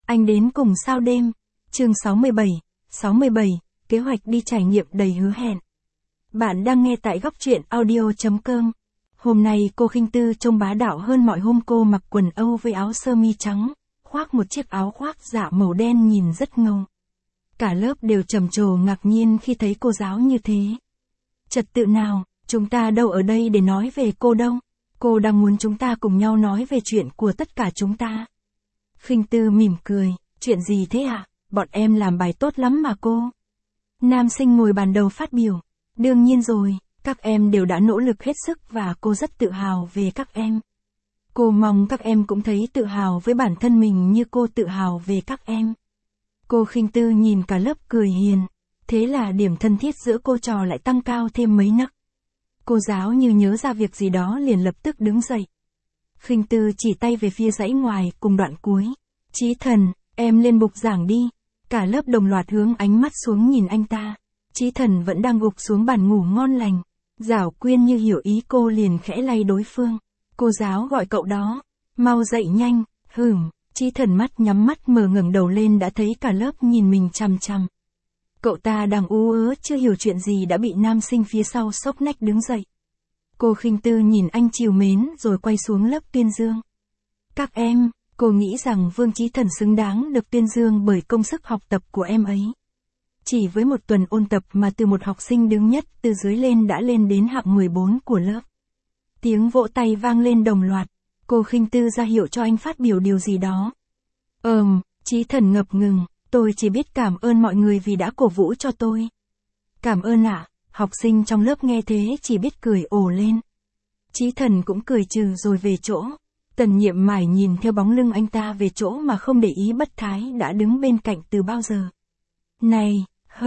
Anh đến cùng sao đêm. Chương 67, kế hoạch đi trải nghiệm đầy hứa hẹn. Bạn đang nghe tại góc truyện audio.com. Hôm nay cô Khinh Tư trông bá đạo hơn mọi hôm, cô mặc quần Âu với áo sơ mi trắng, khoác một chiếc áo khoác dạ màu đen nhìn rất ngầu. Cả lớp đều trầm trồ ngạc nhiên khi thấy cô giáo như thế. Trật tự nào, chúng ta đâu ở đây để nói về cô đâu. Cô đang muốn chúng ta cùng nhau nói về chuyện của tất cả chúng ta. Khinh Tư mỉm cười, chuyện gì thế ạ? Bọn em làm bài tốt lắm mà cô. Nam sinh ngồi bàn đầu phát biểu. Đương nhiên rồi, các em đều đã nỗ lực hết sức và cô rất tự hào về các em. Cô mong các em cũng thấy tự hào với bản thân mình như cô tự hào về các em. Cô Khinh Tư nhìn cả lớp cười hiền, thế là điểm thân thiết giữa cô trò lại tăng cao thêm mấy nấc. Cô giáo như nhớ ra việc gì đó liền lập tức đứng dậy. Khinh Tư chỉ tay về phía dãy ngoài cùng đoạn cuối. Chí Thần, em lên bục giảng đi. Cả lớp đồng loạt hướng ánh mắt xuống nhìn anh ta. Chí Thần vẫn đang gục xuống bàn ngủ ngon lành. Giảo Quyên như hiểu ý cô liền khẽ lay đối phương. Cô giáo gọi cậu đó. Mau dậy nhanh. Chí Thần nhắm mắt mở ngẩng đầu lên đã thấy cả lớp nhìn mình chằm chằm. Cậu ta đang ú ớ chưa hiểu chuyện gì đã bị nam sinh phía sau xốc nách đứng dậy. Cô Khinh Tư nhìn anh trìu mến rồi quay xuống lớp tuyên dương. Các em, cô nghĩ rằng Vương Chí Thần xứng đáng được tuyên dương bởi công sức học tập của em ấy. Chỉ với một tuần ôn tập mà từ một học sinh đứng nhất từ dưới lên đã lên đến hạng 14 của lớp. Tiếng vỗ tay vang lên đồng loạt. Cô Khinh Tư ra hiệu cho anh phát biểu điều gì đó. Chí Thần ngập ngừng. Tôi chỉ biết cảm ơn mọi người vì đã cổ vũ cho tôi. Cảm ơn ạ. Học sinh trong lớp nghe thế chỉ biết cười ồ lên. Chí Thần cũng cười trừ rồi về chỗ. Tần Nhiệm mải nhìn theo bóng lưng anh ta về chỗ mà không để ý Bất Thái đã đứng bên cạnh từ bao giờ. Này,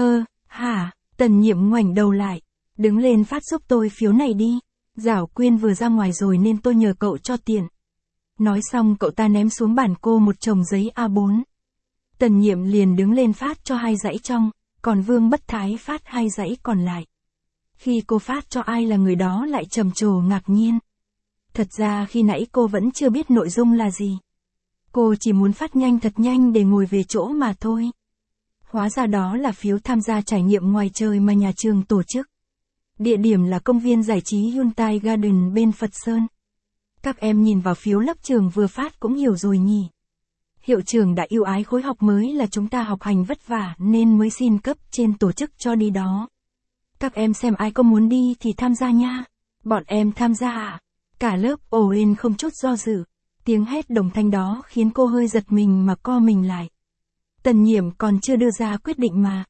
Tần Nhiệm ngoảnh đầu lại. Đứng lên phát giúp tôi phiếu này đi. Giảo Quyên vừa ra ngoài rồi nên tôi nhờ cậu cho tiện. Nói xong cậu ta ném xuống bàn cô một chồng giấy A4. Tần Nhiệm liền đứng lên phát cho 2 dãy trong, còn Vương Bất Thái phát 2 dãy còn lại. Khi cô phát cho ai là người đó lại trầm trồ ngạc nhiên. Thật ra khi nãy cô vẫn chưa biết nội dung là gì. Cô chỉ muốn phát nhanh thật nhanh để ngồi về chỗ mà thôi. Hóa ra đó là phiếu tham gia trải nghiệm ngoài trời mà nhà trường tổ chức. Địa điểm là công viên giải trí Hyundai Garden bên Phật Sơn. Các em nhìn vào phiếu lớp trường vừa phát cũng hiểu rồi nhỉ. Hiệu trưởng đã ưu ái khối học mới là chúng ta học hành vất vả nên mới xin cấp trên tổ chức cho đi đó. Các em xem ai có muốn đi thì tham gia nha. Bọn em tham gia ạ. Cả lớp ồ lên không chút do dự. Tiếng hét đồng thanh đó khiến cô hơi giật mình mà co mình lại. Tần Nhiệm còn chưa đưa ra quyết định mà.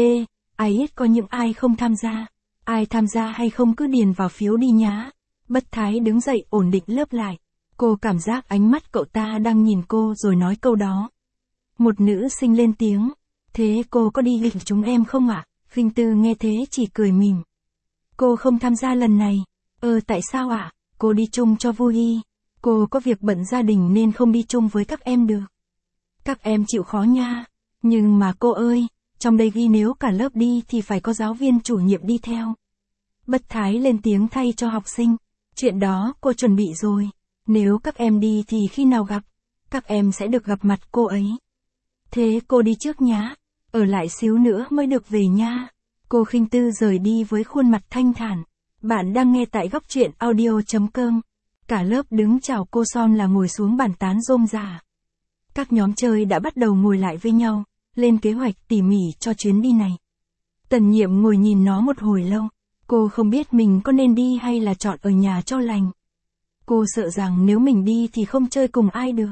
Ai biết có những ai không tham gia. Ai tham gia hay không cứ điền vào phiếu đi nhá. Bất Thái đứng dậy ổn định lớp lại. Cô cảm giác ánh mắt cậu ta đang nhìn cô rồi nói câu đó. Một nữ sinh lên tiếng. Thế cô có đi lịch chúng em không ạ? Khinh Tư nghe thế chỉ cười mỉm. Cô không tham gia lần này. Tại sao ạ? Cô đi chung cho vui. Cô có việc bận gia đình nên không đi chung với các em được. Các em chịu khó nha. Nhưng mà cô ơi, trong đây ghi nếu cả lớp đi thì phải có giáo viên chủ nhiệm đi theo. Bất Thái lên tiếng thay cho học sinh. Chuyện đó cô chuẩn bị rồi. Nếu các em đi thì khi nào gặp, các em sẽ được gặp mặt cô ấy. Thế cô đi trước nhá, ở lại xíu nữa mới được về nha. Cô Khinh Tư rời đi với khuôn mặt thanh thản. Bạn đang nghe tại góc truyện audio.com. Cả lớp đứng chào cô son là ngồi xuống bàn tán rôm rả. Các nhóm chơi đã bắt đầu ngồi lại với nhau, lên kế hoạch tỉ mỉ cho chuyến đi này. Tần Nhiệm ngồi nhìn nó một hồi lâu. Cô không biết mình có nên đi hay là chọn ở nhà cho lành. Cô sợ rằng nếu mình đi thì không chơi cùng ai được.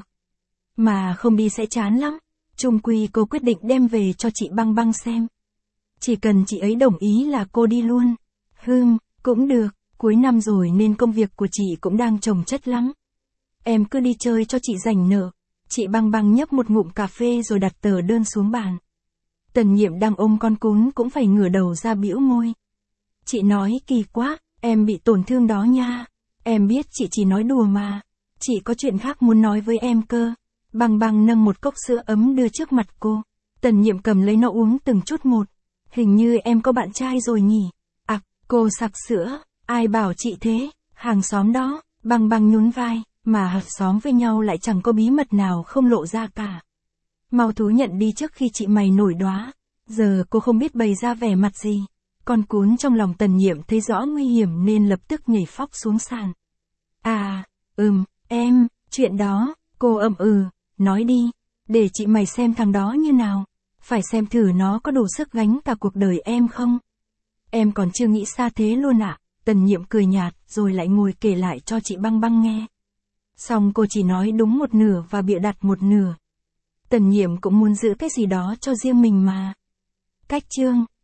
Mà không đi sẽ chán lắm. Chung quy cô quyết định đem về cho chị Băng Băng xem. Chỉ cần chị ấy đồng ý là cô đi luôn. Cũng được, cuối năm rồi nên công việc của chị cũng đang chồng chất lắm. Em cứ đi chơi cho chị rảnh nợ. Chị Băng Băng nhấp một ngụm cà phê rồi đặt tờ đơn xuống bàn. Tần Nhiệm đang ôm con cún cũng phải ngửa đầu ra bĩu môi. Chị nói kỳ quá, em bị tổn thương đó nha. Em biết chị chỉ nói đùa mà. Chị có chuyện khác muốn nói với em cơ. Băng Băng nâng một cốc sữa ấm đưa trước mặt cô. Tần Nhiệm cầm lấy nó uống từng chút một. Hình như em có bạn trai rồi nhỉ? Cô sặc sữa. Ai bảo chị thế? Hàng xóm đó. Băng Băng nhún vai. Mà hàng xóm với nhau lại chẳng có bí mật nào không lộ ra cả. Mau thú nhận đi trước khi chị mày nổi đoá. Giờ cô không biết bày ra vẻ mặt gì. Con cún trong lòng Tần Nhiệm thấy rõ nguy hiểm nên lập tức nhảy phóc xuống sàn. À, em, chuyện đó, cô nói đi, để chị mày xem thằng đó như nào. Phải xem thử nó có đủ sức gánh cả cuộc đời em không. Em còn chưa nghĩ xa thế luôn ạ. Tần Nhiệm cười nhạt rồi lại ngồi kể lại cho chị Băng Băng nghe. Xong cô chỉ nói đúng một nửa và bịa đặt một nửa. Tần Nhiệm cũng muốn giữ cái gì đó cho riêng mình mà. Cách chương